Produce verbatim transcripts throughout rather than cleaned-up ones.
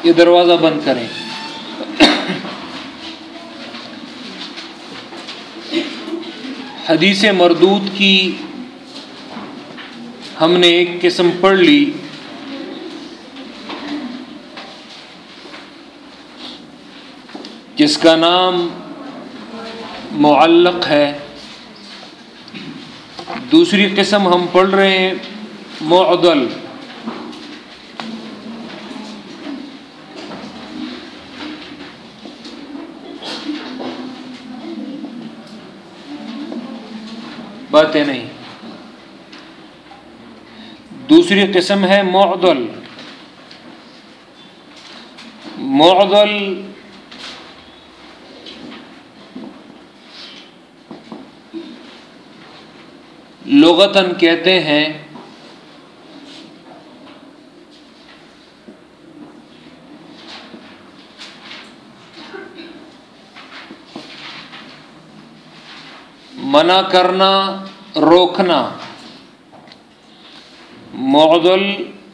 یہ دروازہ بند کریں. حدیث مردود کی ہم نے ایک قسم پڑھ لی. جس کا نام معلق ہے. دوسری قسم ہم پڑھ رہے ہیں معضل. باتیں نہیں. دوسری قسم ہے معضل. معضل لغتاً کہتے ہیں منع کرنا، روکنا. معضل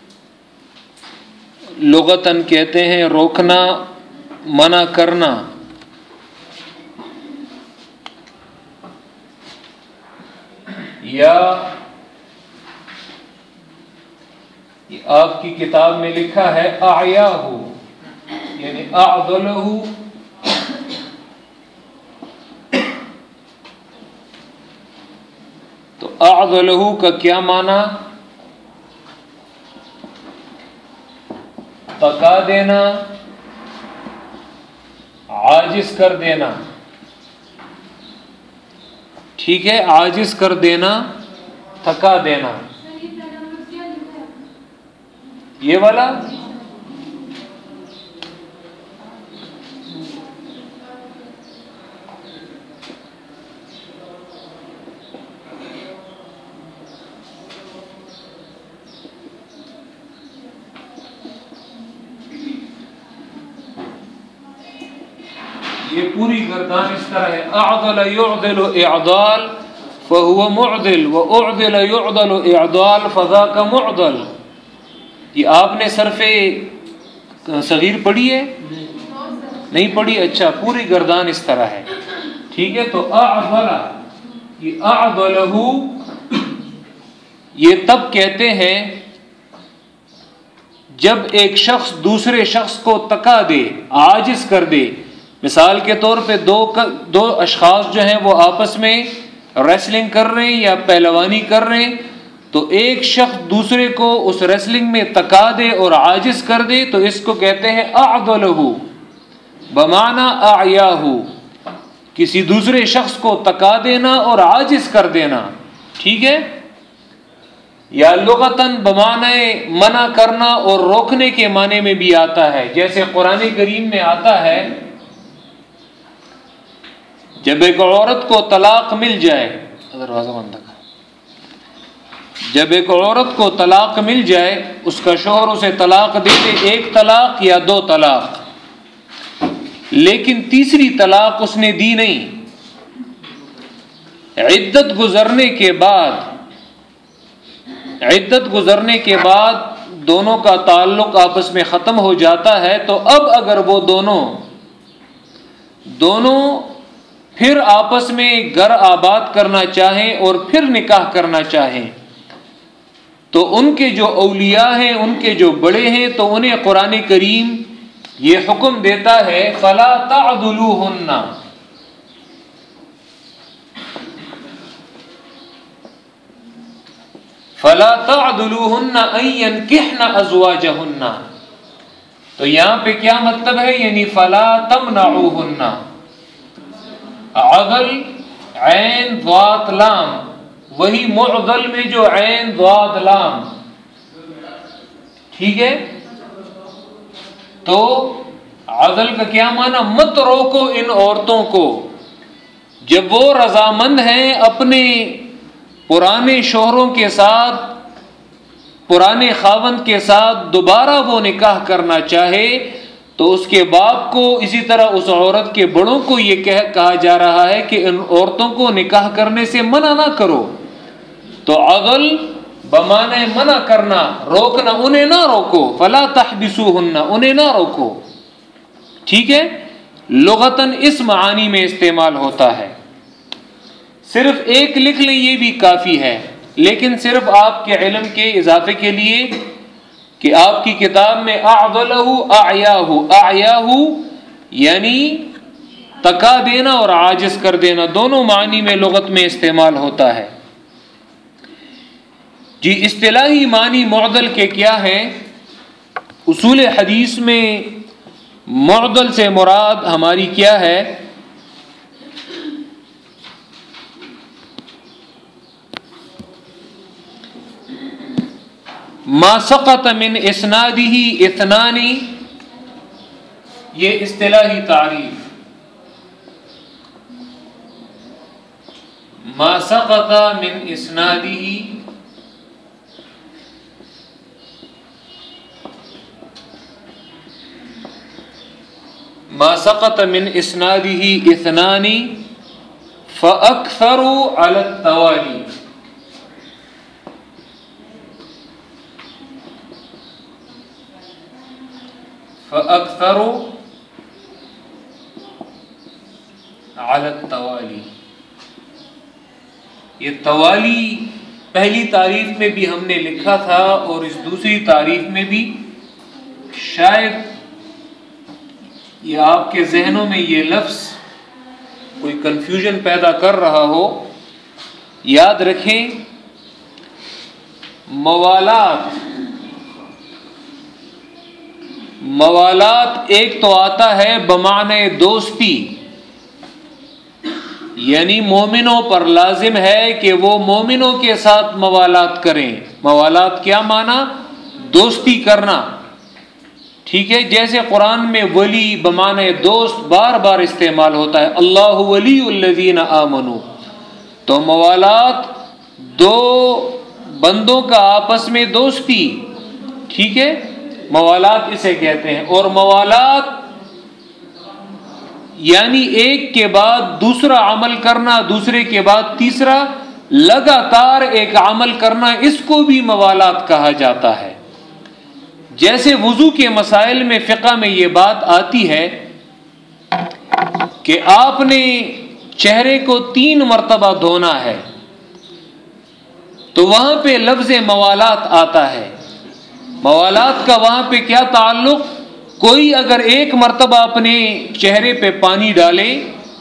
لغتاً کہتے ہیں روکنا، منع کرنا. یا آپ کی کتاب میں لکھا ہے اعیاہ، یعنی اعضلہ. تو اعضلہ کا کیا معنی؟ تکا دینا، عاجز کر دینا. ٹھیک ہے، عاجز کر دینا، تھکا دینا. یہ والا یہ پوری گردان اس طرح ہے. اعضل يعضل اعضال فهو معضل واعضل يعضل اعضال فذاك معضل. یہ آپ نے صرف صغیر پڑھی ہے؟ نہیں پڑھی. اچھا، پوری گردان اس طرح ہے. ٹھیک ہے، تو اعضل، یہ اعضلہ یہ تب کہتے ہیں جب ایک شخص دوسرے شخص کو تکا دے، عاجز کر دے. مثال کے طور پہ دو دو اشخاص جو ہیں وہ آپس میں ریسلنگ کر رہے ہیں یا پہلوانی کر رہے ہیں، تو ایک شخص دوسرے کو اس ریسلنگ میں تکا دے اور عاجز کر دے تو اس کو کہتے ہیں اعضلہ بمعنی اعیاہ. کسی دوسرے شخص کو تکا دینا اور عاجز کر دینا. ٹھیک ہے. یا لغتاً بمعنی منع کرنا اور روکنے کے معنی میں بھی آتا ہے. جیسے قرآن کریم میں آتا ہے جب ایک عورت کو طلاق مل جائے، دروازہ بند رکھا، جب ایک عورت کو طلاق مل جائے، اس کا شوہر اسے طلاق دے دے، ایک طلاق یا دو طلاق، لیکن تیسری طلاق اس نے دی نہیں. عدت گزرنے کے بعد عدت گزرنے کے بعد دونوں کا تعلق آپس میں ختم ہو جاتا ہے. تو اب اگر وہ دونوں دونوں پھر آپس میں گھر آباد کرنا چاہیں اور پھر نکاح کرنا چاہیں تو ان کے جو اولیاء ہیں، ان کے جو بڑے ہیں، تو انہیں قرآن کریم یہ حکم دیتا ہے فَلَا تَعْضُلُوهُنَّ، فَلَا تَعْضُلُوهُنَّ أَن يَنكِحْنَ أَزْوَاجَهُنَّ. تو یہاں پہ کیا مطلب ہے؟ یعنی فَلَا تَمْنَعُوهُنَّ. عضل عین ضاد لام، وہی معضل میں جو عین ضاد لام. ٹھیک ہے. تو عضل کا کیا معنی؟ مت روکو ان عورتوں کو جب وہ رضامند ہیں اپنے پرانے شوہروں کے ساتھ، پرانے خاوند کے ساتھ دوبارہ وہ نکاح کرنا چاہے تو اس کے باپ کو، اسی طرح اس عورت کے بڑوں کو یہ کہا جا رہا ہے کہ ان عورتوں کو نکاح کرنے سے منع نہ کرو. تو عضل بمانے منع کرنا، روکنا، انہیں نہ روکو، فلا تحبسوہن، انہیں نہ روکو، ٹھیک ہے، لغتاً اس معانی میں استعمال ہوتا ہے۔ صرف ایک لکھ لیں یہ بھی کافی ہے، لیکن صرف آپ کے علم کے اضافے کے لیے کہ آپ کی کتاب میں اعضلہ اعیاہ، اعیاہ یعنی تکا دینا اور عاجز کر دینا، دونوں معنی میں لغت میں استعمال ہوتا ہے۔ جی اصطلاحی معنی معضل کے کیا ہیں؟ اصول حدیث میں معضل سے مراد ہماری کیا ہے؟ ما سقط من اسنادہ اثنان، یہ اصطلاحی تعریف، ما سقط من اسنادہ ما سقط من اسنادہ اثنان فاکثر علی التوالی، فاکثر علی التوالی۔ یہ توالی پہلی تعریف میں بھی ہم نے لکھا تھا اور اس دوسری تعریف میں بھی، شاید یہ آپ کے ذہنوں میں یہ لفظ کوئی کنفیوژن پیدا کر رہا ہو۔ یاد رکھیں موالات، موالات ایک تو آتا ہے بمعنی دوستی، یعنی مومنوں پر لازم ہے کہ وہ مومنوں کے ساتھ موالات کریں۔ موالات کیا معنی؟ دوستی کرنا، ٹھیک ہے، جیسے قرآن میں ولی بمعنی دوست بار بار استعمال ہوتا ہے، اللہ ولی الذین آمنوا، تو موالات دو بندوں کا آپس میں دوستی، ٹھیک ہے، موالات اسے کہتے ہیں۔ اور موالات یعنی ایک کے بعد دوسرا عمل کرنا، دوسرے کے بعد تیسرا، لگاتار ایک عمل کرنا، اس کو بھی موالات کہا جاتا ہے۔ جیسے وضو کے مسائل میں فقہ میں یہ بات آتی ہے کہ آپ نے چہرے کو تین مرتبہ دھونا ہے، تو وہاں پہ لفظ موالات آتا ہے۔ موالات کا وہاں پہ کیا تعلق؟ کوئی اگر ایک مرتبہ اپنے چہرے پہ پانی ڈالے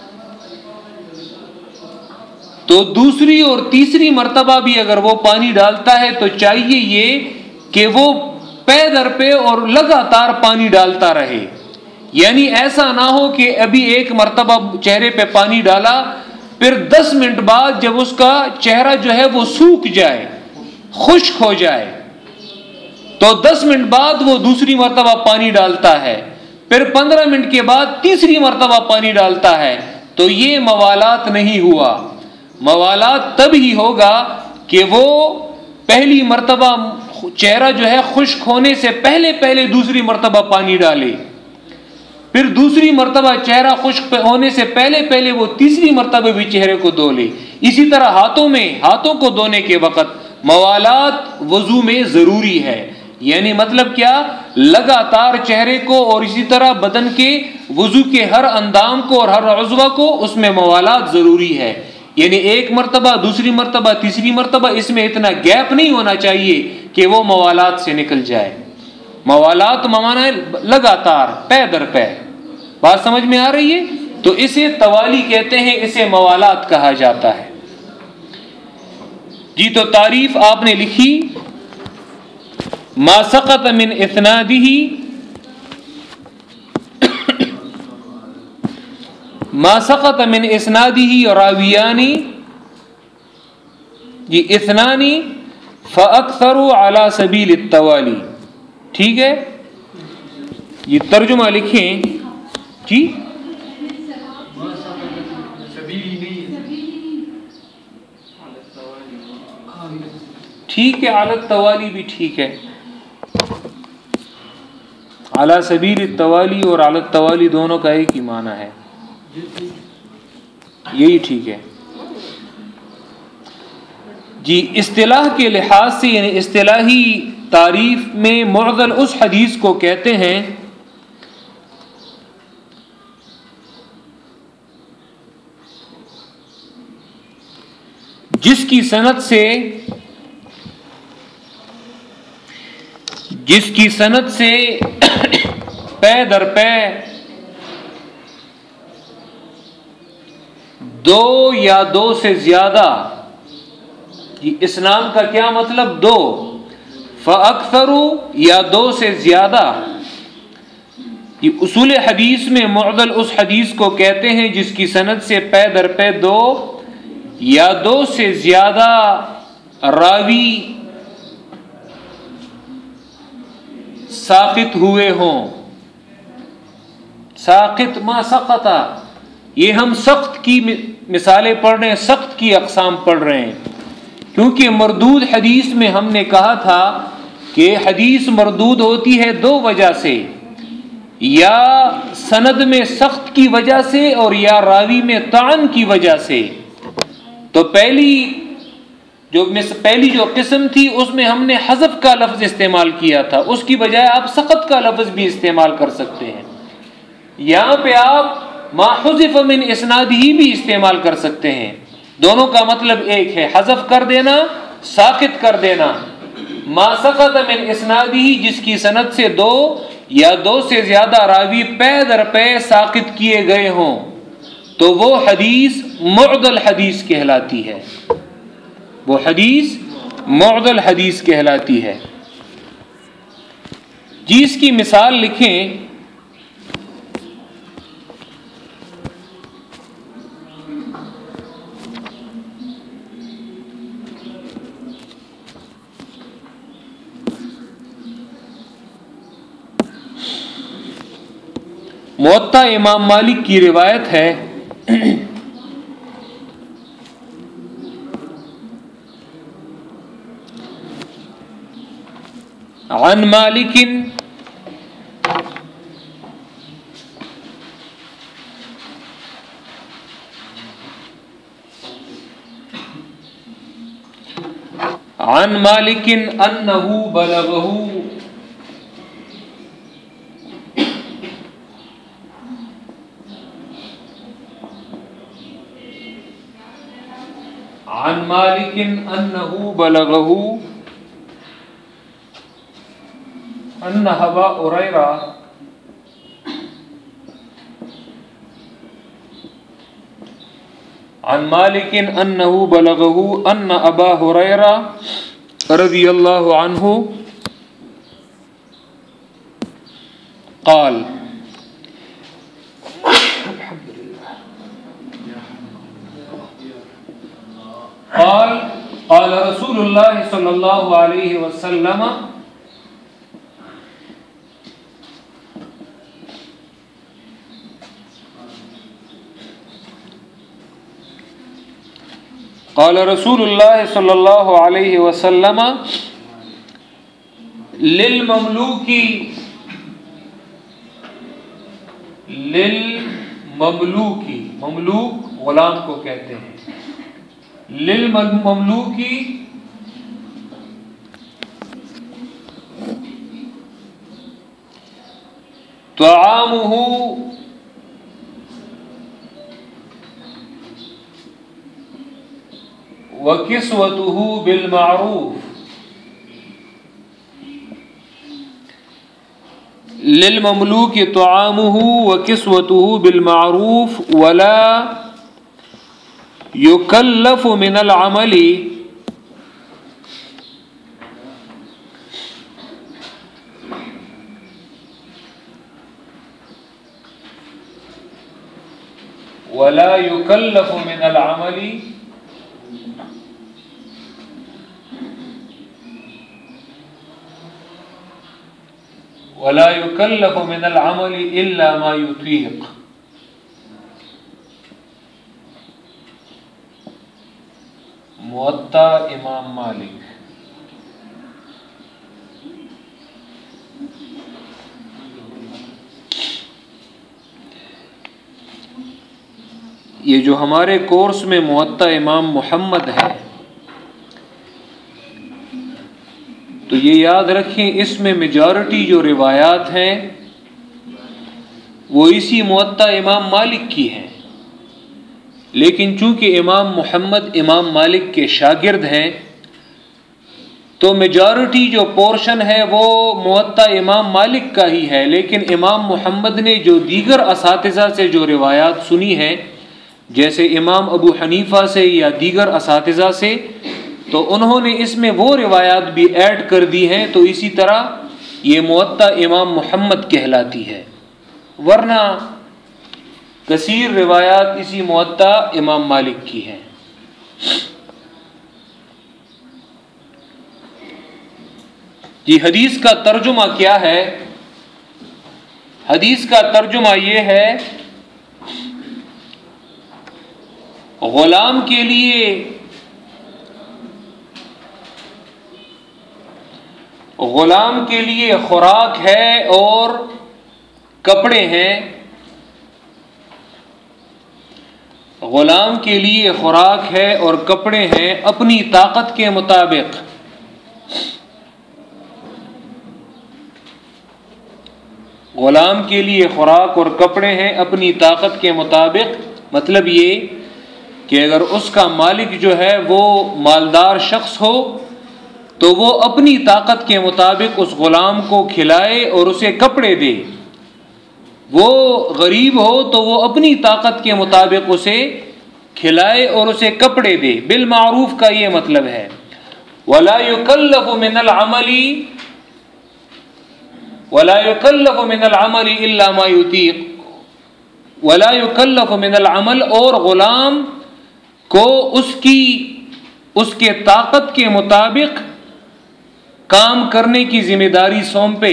تو دوسری اور تیسری مرتبہ بھی اگر وہ پانی ڈالتا ہے تو چاہیے یہ کہ وہ پے در پہ اور لگاتار پانی ڈالتا رہے، یعنی ایسا نہ ہو کہ ابھی ایک مرتبہ چہرے پہ پانی ڈالا، پھر دس منٹ بعد جب اس کا چہرہ جو ہے وہ سوکھ جائے، خشک ہو جائے، تو دس منٹ بعد وہ دوسری مرتبہ پانی ڈالتا ہے، پھر پندرہ منٹ کے بعد تیسری مرتبہ پانی ڈالتا ہے، تو یہ موالات نہیں ہوا۔ موالات تب ہی ہوگا کہ وہ پہلی مرتبہ چہرہ جو ہے خشک ہونے سے پہلے پہلے دوسری مرتبہ پانی ڈالے، پھر دوسری مرتبہ چہرہ خشک ہونے سے پہلے پہلے وہ تیسری مرتبہ بھی چہرے کو دھو لے۔ اسی طرح ہاتھوں میں، ہاتھوں کو دھونے کے وقت موالات وضو میں ضروری ہے، یعنی مطلب کیا؟ لگاتار چہرے کو اور اسی طرح بدن کے وضو کے ہر اندام کو اور ہر عضو کو اس میں موالات ضروری ہے، یعنی ایک مرتبہ، دوسری مرتبہ، تیسری مرتبہ، اس میں اتنا گیپ نہیں ہونا چاہیے کہ وہ موالات سے نکل جائے۔ موالات معنی لگاتار، پے در پے، بات سمجھ میں آ رہی ہے؟ تو اسے توالی کہتے ہیں، اسے موالات کہا جاتا ہے۔ جی تو تعریف آپ نے لکھی، ما سقط من اسنادہ، ما سقط من اسنادہ راویانی، یہ اثنانی فاکثر علی سبیل التوالی، ٹھیک ہے، یہ ترجمہ لکھیں جی، ٹھیک ہے، علی التوالی بھی ٹھیک ہے، علی سبیل التوالی اور علی التوالی دونوں کا ایک ہی معنی ہے، یہی ٹھیک ہے۔ جی اصطلاح کے لحاظ سے یعنی اصطلاحی تعریف میں معضل اس حدیث کو کہتے ہیں جس کی سند سے جس کی سند سے پے در پے دو یا دو سے زیادہ، یہ اسناد کا کیا مطلب؟ دو، فاکثر یا دو سے زیادہ. یہ اصول حدیث میں معضل اس حدیث کو کہتے ہیں جس کی سند سے پے در پے دو یا دو سے زیادہ راوی ساقط ہوئے ہوں. ساقط ما سقطا، یہ ہم سخت کی مثالیں پڑھ رہے ہیں، سخت کی اقسام پڑھ رہے ہیں، کیونکہ مردود حدیث میں ہم نے کہا تھا کہ حدیث مردود ہوتی ہے دو وجہ سے، یا سند میں سخت کی وجہ سے اور یا راوی میں طعن کی وجہ سے. تو پہلی جو پہلی جو قسم تھی اس میں ہم نے حذف کا لفظ استعمال کیا تھا، اس کی بجائے آپ سقط کا لفظ بھی استعمال کر سکتے ہیں. یہاں پہ آپ ما حذف من اسناد ہی بھی استعمال کر سکتے ہیں، دونوں کا مطلب ایک ہے، حذف کر دینا، ساقط کر دینا. ما سقط من اسناد ہی جس کی سند سے دو یا دو سے زیادہ راوی پے در پے ساقط کیے گئے ہوں تو وہ حدیث معضل حدیث کہلاتی ہے، وہ حدیث معضل حدیث کہلاتی ہے. جس کی مثال لکھیں موطا امام مالک کی روایت ہے، عن مالک عن مالک انہ بلغہ عن مالک انہ بلغہ ان ابا ہریرہ عن مالک انہ بلغہ ان ابا ہریرہ رضی اللہ عنہ قال قال قال رسول اللہ صلی اللہ علیہ وسلم قال رسول اللہ صلی اللہ علیہ وسلم للمملوکی للمملوکی مملوک غلام کو کہتے ہیں، للمملوکی طعامہ وکسوتہ بالمعروف. للمملوک طعامہ وکسوتہ بالمعروف ولا یکلف من العمل ولا یکلف من العمل ولا یکلف من العمل الا ما یطیق. موطا امام مالک. یہ جو ہمارے کورس میں موطا امام محمد ہے، یہ یاد رکھیں اس میں میجورٹی جو روایات ہیں وہ اسی موطا امام مالک کی ہیں، لیکن چونکہ امام محمد امام مالک کے شاگرد ہیں تو میجورٹی جو پورشن ہے وہ موطا امام مالک کا ہی ہے، لیکن امام محمد نے جو دیگر اساتذہ سے جو روایات سنی ہیں جیسے امام ابو حنیفہ سے یا دیگر اساتذہ سے، تو انہوں نے اس میں وہ روایات بھی ایڈ کر دی ہیں، تو اسی طرح یہ موطا امام محمد کہلاتی ہے، ورنہ کثیر روایات اسی موطا امام مالک کی ہیں۔ جی حدیث کا ترجمہ کیا ہے؟ حدیث کا ترجمہ یہ ہے، غلام کے لیے غلام کے لیے خوراک ہے اور کپڑے ہیں، غلام کے لیے خوراک ہے اور کپڑے ہیں اپنی طاقت کے مطابق، غلام کے لیے خوراک اور کپڑے ہیں اپنی طاقت کے مطابق، مطلب یہ کہ اگر اس کا مالک جو ہے وہ مالدار شخص ہو تو وہ اپنی طاقت کے مطابق اس غلام کو کھلائے اور اسے کپڑے دے، وہ غریب ہو تو وہ اپنی طاقت کے مطابق اسے کھلائے اور اسے کپڑے دے۔ بالمعروف کا یہ مطلب ہے وَلَا يُكَلَّفُ مِنَ الْعَمَلِ وَلَا يُكَلَّفُ مِنَ الْعَمَلِ إِلَّا مَا يُطِيقُ وَلَا يُكَلَّفُ مِنَ الْعَمَلِ، اور غلام کو اس کی اس کے طاقت کے مطابق کام کرنے کی ذمہ داری سونپے،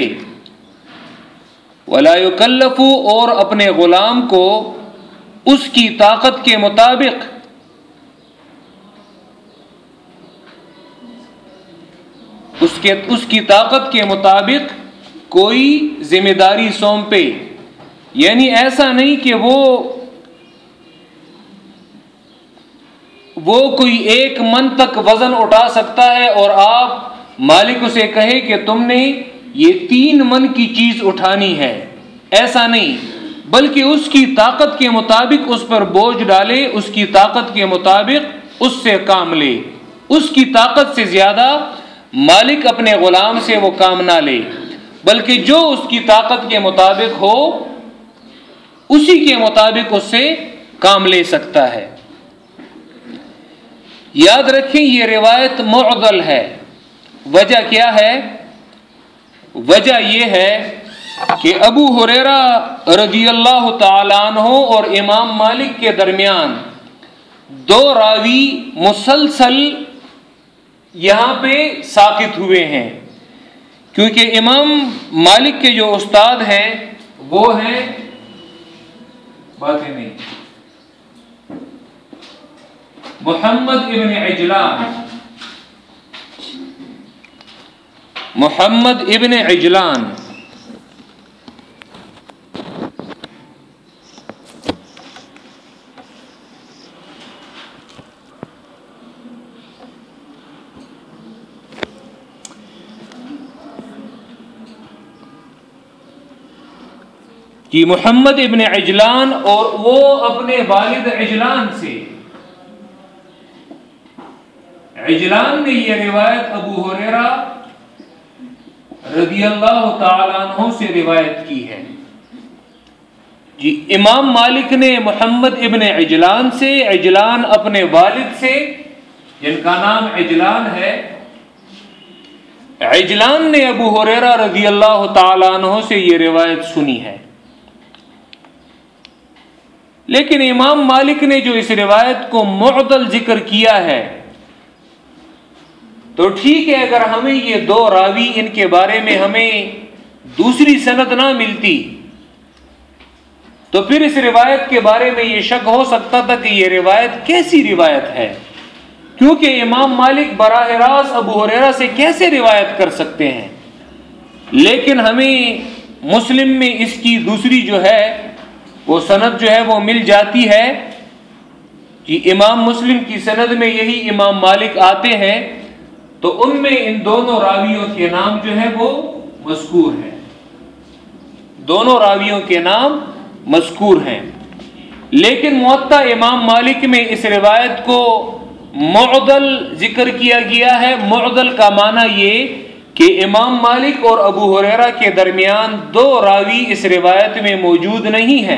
وَلَا يُكَلَّفُ، اور اپنے غلام کو اس کی طاقت کے مطابق اس کے اس کی طاقت کے مطابق کوئی ذمہ داری سونپے، یعنی ایسا نہیں کہ وہ وہ کوئی ایک من تک وزن اٹھا سکتا ہے اور آپ مالک اسے کہے کہ تم نے یہ تین من کی چیز اٹھانی ہے، ایسا نہیں، بلکہ اس کی طاقت کے مطابق اس پر بوجھ ڈالے، اس کی طاقت کے مطابق اس سے کام لے، اس کی طاقت سے زیادہ مالک اپنے غلام سے وہ کام نہ لے، بلکہ جو اس کی طاقت کے مطابق ہو اسی کے مطابق اس سے کام لے سکتا ہے۔ یاد رکھیں یہ روایت معضل ہے، وجہ کیا ہے؟ وجہ یہ ہے کہ ابو ہریرہ رضی اللہ تعالیٰ عنہ اور امام مالک کے درمیان دو راوی مسلسل یہاں پہ ساقط ہوئے ہیں، کیونکہ امام مالک کے جو استاد ہیں وہ ہیں باتیں نہیں محمد ابن عجلان محمد ابن عجلان کہ محمد ابن عجلان اور وہ اپنے والد عجلان سے، عجلان نے یہ روایت ابو ہریرہ رضی اللہ تعالیٰ عنہ سے روایت کی ہے۔ جی امام مالک نے محمد ابن عجلان سے، عجلان اپنے والد سے جن کا نام عجلان ہے، عجلان نے ابو ہریرہ رضی اللہ تعالیٰ عنہ سے یہ روایت سنی ہے، لیکن امام مالک نے جو اس روایت کو معضل ذکر کیا ہے تو ٹھیک ہے، اگر ہمیں یہ دو راوی ان کے بارے میں ہمیں دوسری سند نہ ملتی تو پھر اس روایت کے بارے میں یہ شک ہو سکتا تھا کہ یہ روایت کیسی روایت ہے، کیونکہ امام مالک براہ راست ابو ہریرہ سے کیسے روایت کر سکتے ہیں، لیکن ہمیں مسلم میں اس کی دوسری جو ہے وہ سند جو ہے وہ مل جاتی ہے کہ امام مسلم کی سند میں یہی امام مالک آتے ہیں، تو ان میں ان دونوں راویوں کے نام جو ہے وہ مذکور ہیں، دونوں راویوں کے نام مذکور ہیں۔ لیکن موطا امام مالک میں اس روایت کو معضل ذکر کیا گیا ہے۔ معضل کا معنی یہ کہ امام مالک اور ابو ہریرہ کے درمیان دو راوی اس روایت میں موجود نہیں ہیں،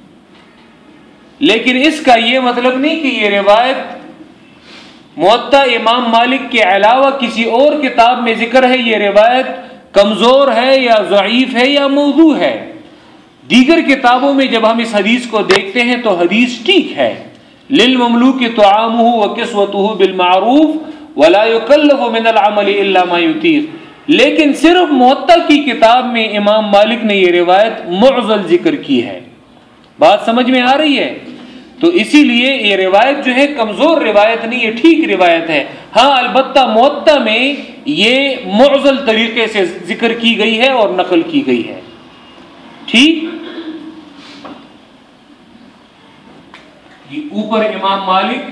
لیکن اس کا یہ مطلب نہیں کہ یہ روایت موطا امام مالک کے علاوہ کسی اور کتاب میں ذکر ہے، یہ روایت کمزور ہے یا ضعیف ہے یا موضوع ہے۔ دیگر کتابوں میں جب ہم اس حدیث کو دیکھتے ہیں تو حدیث ٹھیک ہے، للمملوک طعامہ وکسوتہ بالمعروف ولا یکلف من العمل الا ما یطیق، لیکن صرف موطا کی کتاب میں امام مالک نے یہ روایت معضل ذکر کی ہے۔ بات سمجھ میں آ رہی ہے؟ تو اسی لیے یہ روایت جو ہے کمزور روایت نہیں، یہ ٹھیک روایت ہے۔ ہاں البتہ موطا میں یہ معضل طریقے سے ذکر کی گئی ہے اور نقل کی گئی ہے، ٹھیک۔ یہ اوپر امام مالک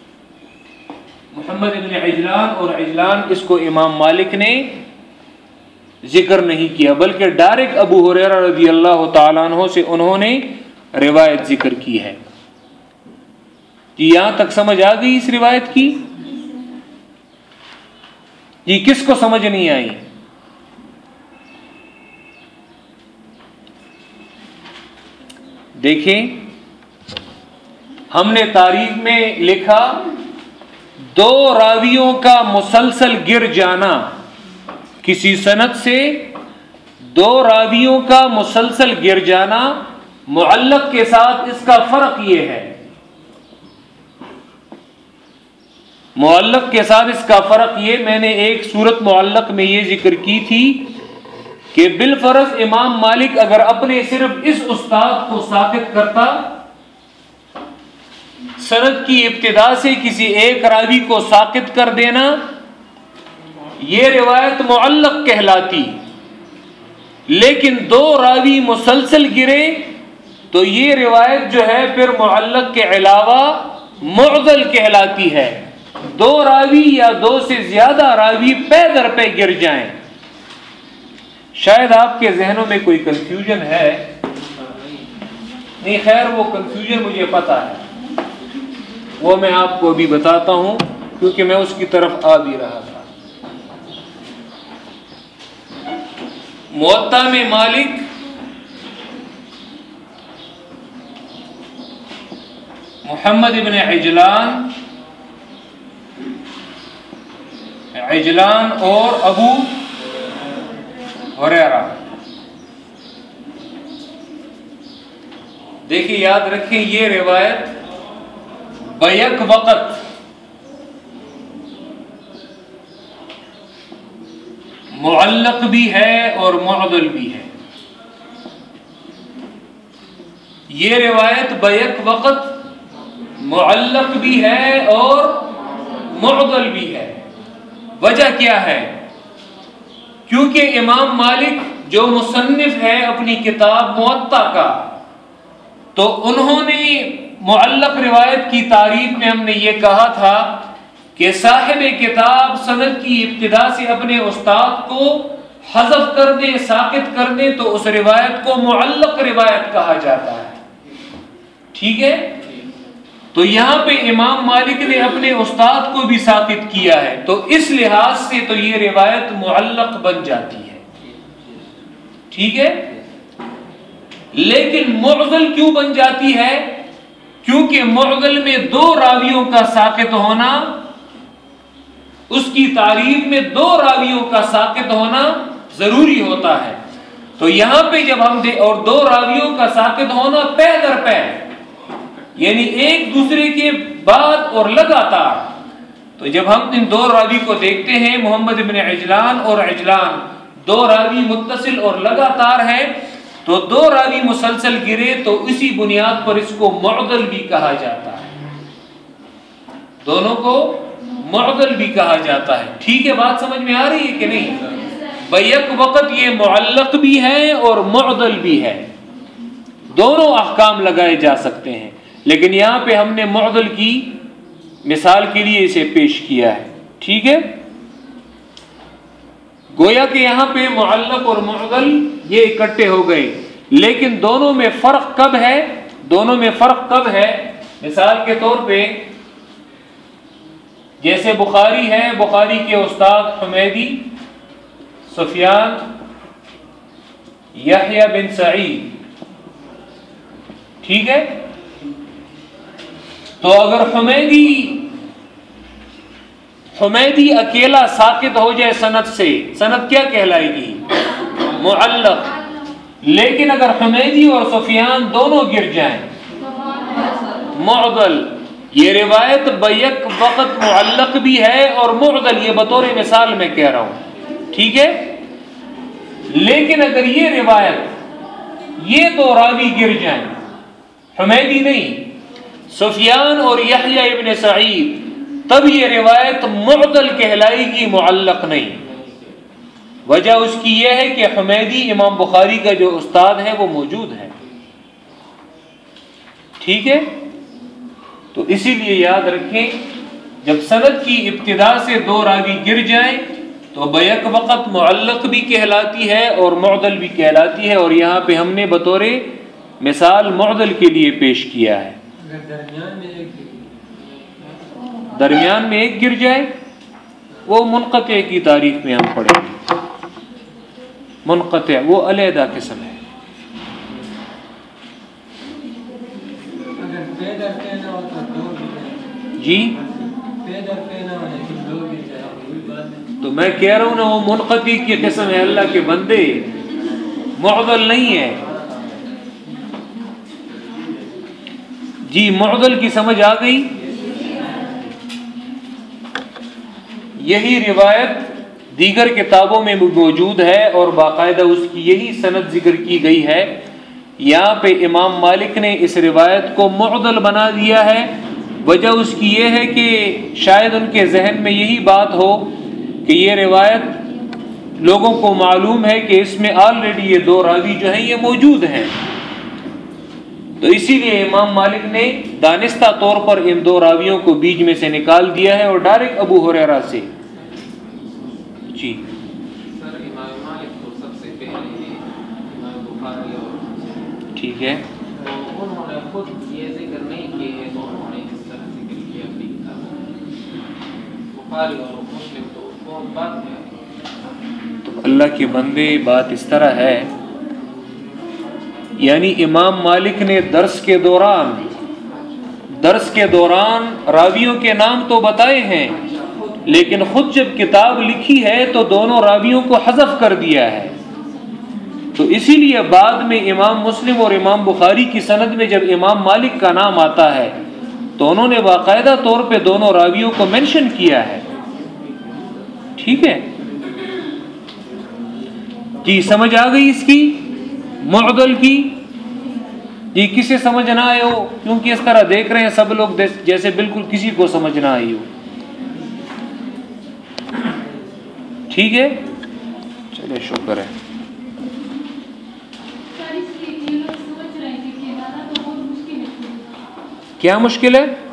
محمد بن عجلان اور عجلان، اس کو امام مالک نے ذکر نہیں کیا، بلکہ ڈائریکٹ ابو ہریرہ رضی اللہ تعالیٰ عنہ سے انہوں نے روایت ذکر کی ہے۔ جی یہاں تک سمجھ آ گئی اس روایت کی؟ جی کس کو سمجھ نہیں آئی؟ دیکھیں ہم نے تاریخ میں لکھا دو راویوں کا مسلسل گر جانا، کسی سند سے دو راویوں کا مسلسل گر جانا، معلق کے ساتھ اس کا فرق یہ ہے، معلق کے ساتھ اس کا فرق یہ، میں نے ایک صورت معلق میں یہ ذکر کی تھی کہ بالفرض امام مالک اگر اپنے صرف اس استاد کو ساقط کرتا، سند کی ابتدا سے کسی ایک راوی کو ساقط کر دینا، یہ روایت معلق کہلاتی، لیکن دو راوی مسلسل گرے تو یہ روایت جو ہے پھر معلق کے علاوہ معضل کہلاتی ہے۔ دو راوی یا دو سے زیادہ راوی پے در پہ گر جائیں۔ شاید آپ کے ذہنوں میں کوئی کنفیوژن ہے، نہیں خیر وہ کنفیوژن مجھے پتا ہے، وہ میں آپ کو ابھی بتاتا ہوں کیونکہ میں اس کی طرف آ بھی رہا تھا۔ موطا میں مالک محمد بن عجلان عجلان اور ابو ہریرہ، دیکھیے یاد رکھیں یہ روایت بیک وقت معلق بھی ہے اور معضل بھی ہے۔ یہ روایت بیک وقت معلق بھی ہے اور معضل بھی ہے۔ وجہ کیا ہے؟ کیونکہ امام مالک جو مصنف ہے اپنی کتاب موطا کا، تو انہوں نے معلق روایت کی تعریف میں ہم نے یہ کہا تھا کہ صاحب کتاب سند کی ابتدا سے اپنے استاد کو حذف کر دے، ساقط کر دے، تو اس روایت کو معلق روایت کہا جاتا ہے، ٹھیک ہے۔ تو یہاں پہ امام مالک نے اپنے استاد کو بھی ساقط کیا ہے، تو اس لحاظ سے تو یہ روایت معلق بن جاتی ہے، ٹھیک ہے۔ لیکن معضل کیوں بن جاتی ہے؟ کیونکہ معضل میں دو راویوں کا ساقط ہونا، اس کی تعریف میں دو راویوں کا ساقط ہونا ضروری ہوتا ہے۔ تو یہاں پہ جب ہم دے اور دو راویوں کا ساقط ہونا پے در پے، یعنی ایک دوسرے کے بعد اور لگاتار، تو جب ہم ان دو راوی کو دیکھتے ہیں محمد بن عجلان اور عجلان، دو راوی متصل اور لگاتار ہیں، تو دو راوی مسلسل گرے تو اسی بنیاد پر اس کو معضل بھی کہا جاتا ہے، دونوں کو معضل بھی کہا جاتا ہے، ٹھیک ہے۔ بات سمجھ میں آ رہی ہے کہ نہیں؟ بیک وقت یہ معلق بھی ہے اور معضل بھی ہے، دونوں احکام لگائے جا سکتے ہیں، لیکن یہاں پہ ہم نے معضل کی مثال کے لیے اسے پیش کیا ہے، ٹھیک ہے۔ گویا کہ یہاں پہ معلق اور معضل یہ اکٹھے ہو گئے، لیکن دونوں میں فرق کب ہے؟ دونوں میں فرق کب ہے؟ مثال کے طور پہ جیسے بخاری ہے، بخاری کے استاد حمیدی، سفیان، یحییٰ بن سعید، ٹھیک ہے؟ تو اگر حمیدی حمیدی اکیلا ساقط ہو جائے سند سے، سند کیا کہلائے گی؟ معلق۔ لیکن اگر حمیدی اور سفیان دونوں گر جائیں، معضل۔ یہ روایت بیک وقت معلق بھی ہے اور معضل، یہ بطور مثال میں کہہ رہا ہوں، ٹھیک ہے؟ لیکن اگر یہ روایت یہ دو راوی گر جائیں، حمیدی نہیں، سفیان اور یحییٰ ابن سعید، تب یہ روایت معضل کہلائے گی، معلق نہیں۔ وجہ اس کی یہ ہے کہ حمیدی امام بخاری کا جو استاد ہے وہ موجود ہے، ٹھیک ہے؟ تو اسی لیے یاد رکھیں، جب سند کی ابتدا سے دو راوی گر جائیں تو بیک وقت معلق بھی کہلاتی ہے اور معضل بھی کہلاتی ہے، اور یہاں پہ ہم نے بطور مثال معضل کے لیے پیش کیا ہے۔ درمیان میں ایک گر جائے وہ منقطع کی تعریف میں ہم پڑھیں گے، منقطع وہ علیحدہ قسم ہے۔ جی تو میں کہہ رہا ہوں نا، وہ منقطع کی قسم ہے، اللہ کے بندے، معضل نہیں ہے۔ جی معضل کی سمجھ آ گئی؟ یہی روایت دیگر کتابوں میں موجود ہے اور باقاعدہ اس کی یہی سند ذکر کی گئی ہے۔ یہاں پہ امام مالک نے اس روایت کو معضل بنا دیا ہے، وجہ اس کی یہ ہے کہ شاید ان کے ذہن میں یہی بات ہو کہ یہ روایت لوگوں کو معلوم ہے کہ اس میں آلریڈی یہ دو راوی جو ہیں یہ موجود ہیں، تو اسی لیے امام مالک نے دانستہ طور پر ان دو راویوں کو بیچ میں سے نکال دیا ہے اور ڈائریکٹ ابو ہریرہ سے۔ جی سر امام مالک تو سب سے پہلے امام بخاری اور ٹھیک ہے، تو انہوں نے خود یہ ذکر نہیں کیے ہیں، تو انہوں نے اس طرح ذکر کیا اپنی کتاب میں۔ بخاری اور مسلم تو بہت بات ہے۔ تو اللہ کے بندے بات اس طرح ہے، یعنی امام مالک نے درس کے دوران درس کے دوران راویوں کے نام تو بتائے ہیں، لیکن خود جب کتاب لکھی ہے تو دونوں راویوں کو حذف کر دیا ہے۔ تو اسی لیے بعد میں امام مسلم اور امام بخاری کی سند میں جب امام مالک کا نام آتا ہے تو انہوں نے باقاعدہ طور پہ دونوں راویوں کو مینشن کیا ہے، ٹھیک ہے؟ جی سمجھ آ گئی اس کی معضل کی؟ جی کسے سمجھ نہ آئے ہو، کیونکہ اس طرح دیکھ رہے ہیں سب لوگ جیسے بالکل کسی کو سمجھ نہ آئی ہو، ٹھیک ہے؟ چلے شکر ہے۔ کیا مشکل ہے؟